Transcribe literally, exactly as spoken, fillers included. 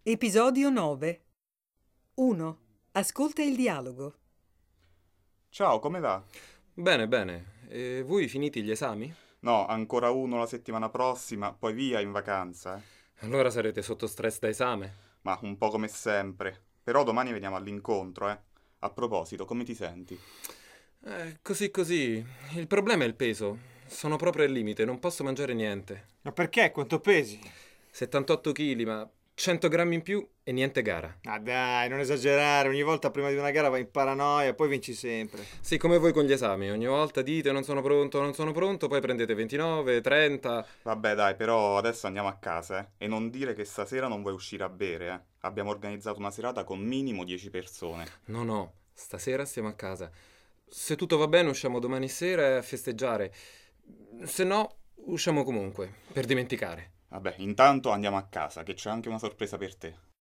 Episodio nove. uno. Ascolta il dialogo. Ciao, come va? Bene, bene. E voi finiti gli esami? No, ancora uno la settimana prossima, poi via in vacanza, eh. Allora sarete sotto stress da esame? Ma un po' come sempre. Però domani veniamo all'incontro, eh. A proposito, come ti senti? Eh, così così. Il problema è il peso. Sono proprio al limite, non posso mangiare niente. Ma perché? Quanto pesi? settantotto chili, ma cento grammi in più e niente gara. Ah dai, non esagerare, ogni volta prima di una gara vai in paranoia, poi vinci sempre. Sì, come voi con gli esami. Ogni volta dite non sono pronto, non sono pronto, poi prendete ventinove, trenta. Vabbè, dai, però adesso andiamo a casa, eh. E non dire che stasera non vuoi uscire a bere, eh. Abbiamo organizzato una serata con minimo dieci persone. No, no, stasera stiamo a casa. Se tutto va bene usciamo domani sera a festeggiare. Se no, usciamo comunque, per dimenticare. Vabbè, intanto andiamo a casa, che c'è anche una sorpresa per te.